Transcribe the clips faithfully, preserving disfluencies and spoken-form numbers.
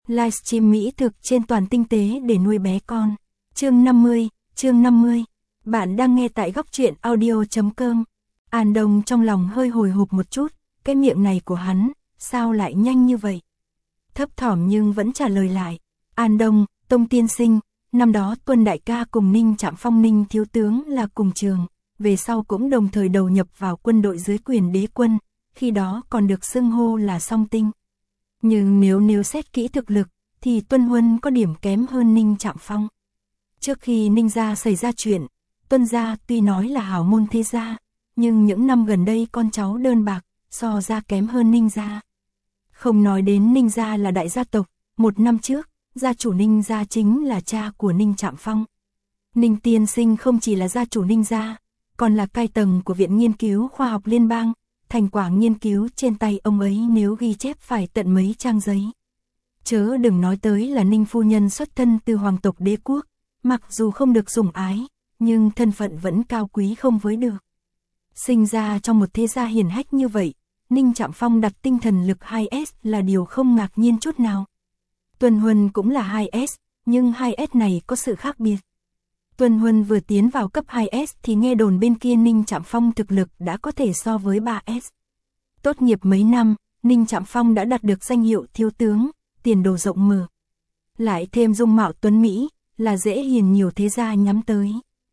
Livestream mỹ thực trên toàn tinh tế để nuôi bé con. Chương năm mươi, chương năm mươi. Bạn đang nghe tại góc truyện audio chấm com. An Đông trong lòng hơi hồi hộp một chút, cái miệng này của hắn, sao lại nhanh như vậy? Thấp thỏm nhưng vẫn trả lời lại. An Đông, Tông tiên sinh, năm đó Tuân đại ca cùng Ninh Trạm Phong Ninh thiếu tướng là cùng trường, về sau cũng đồng thời đầu nhập vào quân đội dưới quyền đế quân, khi đó còn được xưng hô là song tinh. Nhưng nếu nếu xét kỹ thực lực, thì Tuân Huân có điểm kém hơn Ninh Trạm Phong. Trước khi Ninh gia xảy ra chuyện, Tuân gia tuy nói là hảo môn thế gia, nhưng những năm gần đây con cháu đơn bạc, so ra kém hơn Ninh gia. Không nói đến Ninh gia là đại gia tộc, một năm trước, gia chủ Ninh gia chính là cha của Ninh Trạm Phong. Ninh tiên sinh không chỉ là gia chủ Ninh gia, còn là cai tầng của Viện Nghiên cứu Khoa học Liên bang, thành quả nghiên cứu trên tay ông ấy nếu ghi chép phải tận mấy trang giấy. Chớ đừng nói tới là Ninh phu nhân xuất thân từ hoàng tộc đế quốc, mặc dù không được sủng ái, nhưng thân phận vẫn cao quý không với được. Sinh ra trong một thế gia hiển hách như vậy, Ninh Trạm Phong đặt tinh thần lực hai S là điều không ngạc nhiên chút nào. Tuân Huân cũng là hai S, nhưng hai S này có sự khác biệt. Tuân Huân vừa tiến vào cấp hai S thì nghe đồn bên kia Ninh Trạm Phong thực lực đã có thể so với ba S. Tốt nghiệp mấy năm, Ninh Trạm Phong đã đạt được danh hiệu thiếu tướng, tiền đồ rộng mở. Lại thêm dung mạo tuấn Mỹ, là dễ hiền nhiều thế gia nhắm tới.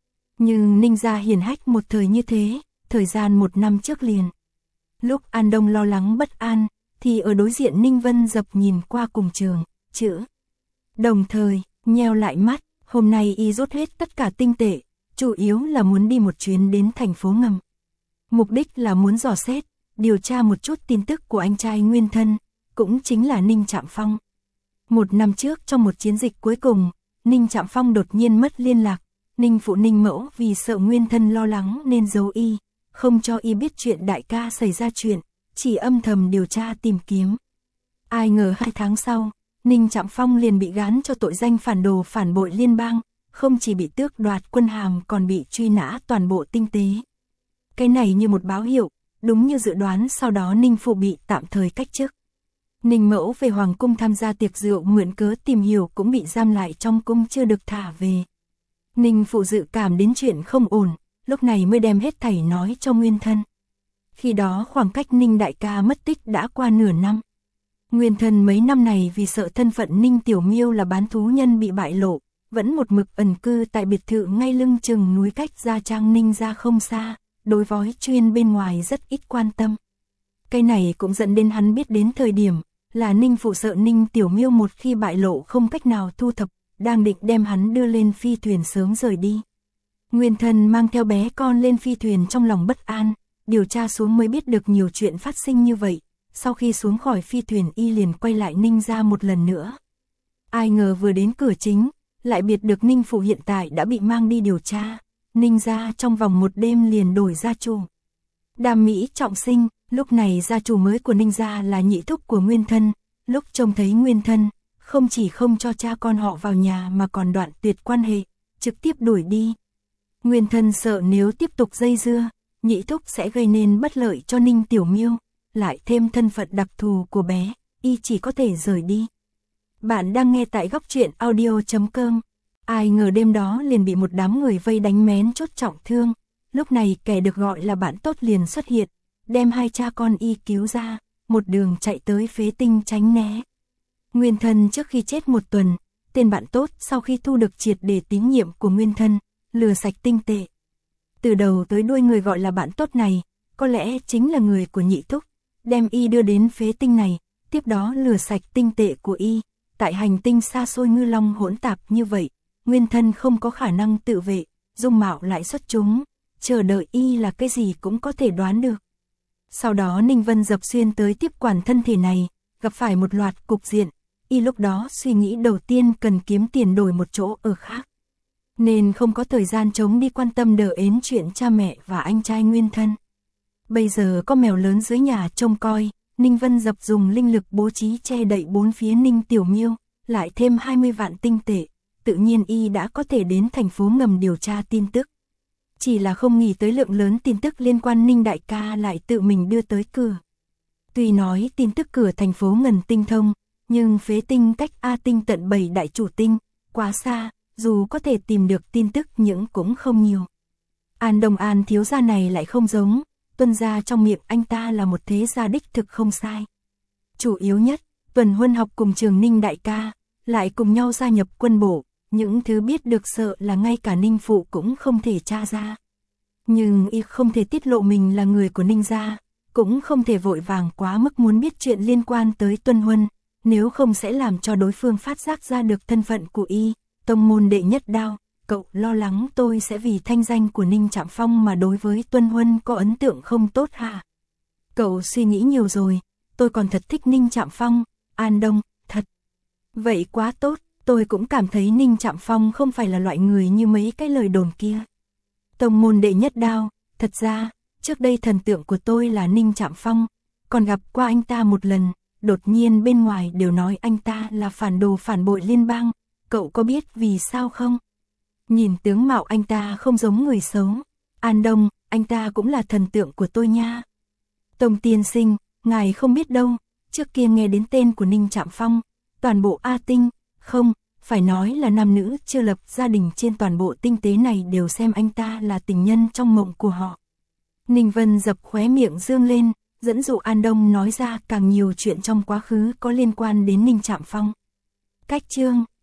Nhưng Ninh gia hiền hách một thời như thế, thời gian một năm trước liền. Lúc An Đông lo lắng bất an, thì ở đối diện Ninh Vân Dập nhìn qua cùng trường, chữ. Đồng thời, nheo lại mắt, hôm nay y rút hết tất cả tinh tệ, chủ yếu là muốn đi một chuyến đến thành phố ngầm. Mục đích là muốn dò xét, điều tra một chút tin tức của anh trai nguyên thân, cũng chính là Ninh Trạm Phong. Một năm trước trong một chiến dịch cuối cùng, Ninh Trạm Phong đột nhiên mất liên lạc, Ninh phụ Ninh mẫu vì sợ nguyên thân lo lắng nên giấu y, không cho y biết chuyện đại ca xảy ra chuyện, chỉ âm thầm điều tra tìm kiếm. Ai ngờ hai tháng sau, Ninh Trạm Phong liền bị gán cho tội danh phản đồ phản bội liên bang, không chỉ bị tước đoạt quân hàm còn bị truy nã toàn bộ tinh tế. Cái này như một báo hiệu, đúng như dự đoán sau đó Ninh phụ bị tạm thời cách chức. Ninh mẫu về hoàng cung tham gia tiệc rượu mượn cớ tìm hiểu cũng bị giam lại trong cung chưa được thả về. Ninh phụ dự cảm đến chuyện không ổn, lúc này mới đem hết thảy nói cho nguyên thân. Khi đó khoảng cách Ninh đại ca mất tích đã qua nửa năm. Nguyên thân mấy năm này vì sợ thân phận Ninh Tiểu Miêu là bán thú nhân bị bại lộ, vẫn một mực ẩn cư tại biệt thự ngay lưng chừng núi cách Gia Trang Ninh ra không xa, đối với chuyên bên ngoài rất ít quan tâm. Cái này cũng dẫn đến hắn biết đến thời điểm, là Ninh phụ sợ Ninh Tiểu Miêu một khi bại lộ không cách nào thu thập, đang định đem hắn đưa lên phi thuyền sớm rời đi. Nguyên thân mang theo bé con lên phi thuyền trong lòng bất an, điều tra xuống mới biết được nhiều chuyện phát sinh như vậy. Sau khi xuống khỏi phi thuyền y liền quay lại Ninh ra một lần nữa. Ai ngờ vừa đến cửa chính, lại biết được Ninh phụ hiện tại đã bị mang đi điều tra. Ninh ra trong vòng một đêm liền đổi gia chủ. Đàm Mỹ trọng sinh, lúc này gia chủ mới của Ninh gia là nhị thúc của nguyên thân. Lúc trông thấy nguyên thân, không chỉ không cho cha con họ vào nhà mà còn đoạn tuyệt quan hệ, trực tiếp đuổi đi. Nguyên thân sợ nếu tiếp tục dây dưa, nhị thúc sẽ gây nên bất lợi cho Ninh Tiểu Miêu. Lại thêm thân phận đặc thù của bé, y chỉ có thể rời đi. Bạn đang nghe tại góc truyện audio chấm com. Ai ngờ đêm đó liền bị một đám người vây đánh mén chốt trọng thương. Lúc này kẻ được gọi là bạn tốt liền xuất hiện, đem hai cha con y cứu ra, một đường chạy tới phế tinh tránh né. Nguyên thân trước khi chết một tuần, tên bạn tốt sau khi thu được triệt để tín nhiệm của nguyên thân, lừa sạch tinh tệ. Từ đầu tới đuôi người gọi là bạn tốt này, có lẽ chính là người của nhị thúc. Đem y đưa đến phế tinh này, tiếp đó lừa sạch tinh tệ của y. Tại hành tinh xa xôi ngư long hỗn tạp như vậy, nguyên thân không có khả năng tự vệ, dung mạo lại xuất chúng, chờ đợi y là cái gì cũng có thể đoán được. Sau đó Ninh Vân Dập xuyên tới tiếp quản thân thể này, gặp phải một loạt cục diện, y lúc đó suy nghĩ đầu tiên cần kiếm tiền đổi một chỗ ở khác. Nên không có thời gian trống đi quan tâm đờ ến chuyện cha mẹ và anh trai nguyên thân. Bây giờ có mèo lớn dưới nhà trông coi, Ninh Vân Dập dùng linh lực bố trí che đậy bốn phía Ninh Tiểu Miêu, lại thêm hai mươi vạn tinh tệ, tự nhiên y đã có thể đến thành phố ngầm điều tra tin tức. Chỉ là không nghĩ tới lượng lớn tin tức liên quan Ninh đại ca lại tự mình đưa tới cửa. Tuy nói tin tức cửa thành phố ngầm tinh thông, nhưng phế tinh cách A tinh tận bảy đại chủ tinh, quá xa, dù có thể tìm được tin tức nhưng cũng không nhiều. An Đông An thiếu gia này lại không giống, Tuân gia trong miệng anh ta là một thế gia đích thực không sai. Chủ yếu nhất, Tuần Huân học cùng Trường Ninh đại ca, lại cùng nhau gia nhập quân bộ, những thứ biết được sợ là ngay cả Ninh phụ cũng không thể tra ra. Nhưng y không thể tiết lộ mình là người của Ninh gia, cũng không thể vội vàng quá mức muốn biết chuyện liên quan tới Tuân Huân, nếu không sẽ làm cho đối phương phát giác ra được thân phận của y. Tông môn đệ nhất đao, cậu lo lắng tôi sẽ vì thanh danh của Ninh Trạm Phong mà đối với Tuân Huân có ấn tượng không tốt hả? Cậu suy nghĩ nhiều rồi, tôi còn thật thích Ninh Trạm Phong. An Đông, thật. Vậy quá tốt, tôi cũng cảm thấy Ninh Trạm Phong không phải là loại người như mấy cái lời đồn kia. Tông môn đệ nhất đao, thật ra, trước đây thần tượng của tôi là Ninh Trạm Phong, còn gặp qua anh ta một lần, đột nhiên bên ngoài đều nói anh ta là phản đồ phản bội liên bang, cậu có biết vì sao không? Nhìn tướng mạo anh ta không giống người xấu. An Đông, anh ta cũng là thần tượng của tôi nha. Tông tiên sinh, ngài không biết đâu, trước kia nghe đến tên của Ninh Trạm Phong, toàn bộ A Tinh, không, phải nói là nam nữ chưa lập gia đình trên toàn bộ tinh tế này đều xem anh ta là tình nhân trong mộng của họ. Ninh Vân dập khóe miệng dương lên, dẫn dụ An Đông nói ra càng nhiều chuyện trong quá khứ có liên quan đến Ninh Trạm Phong. Cách chương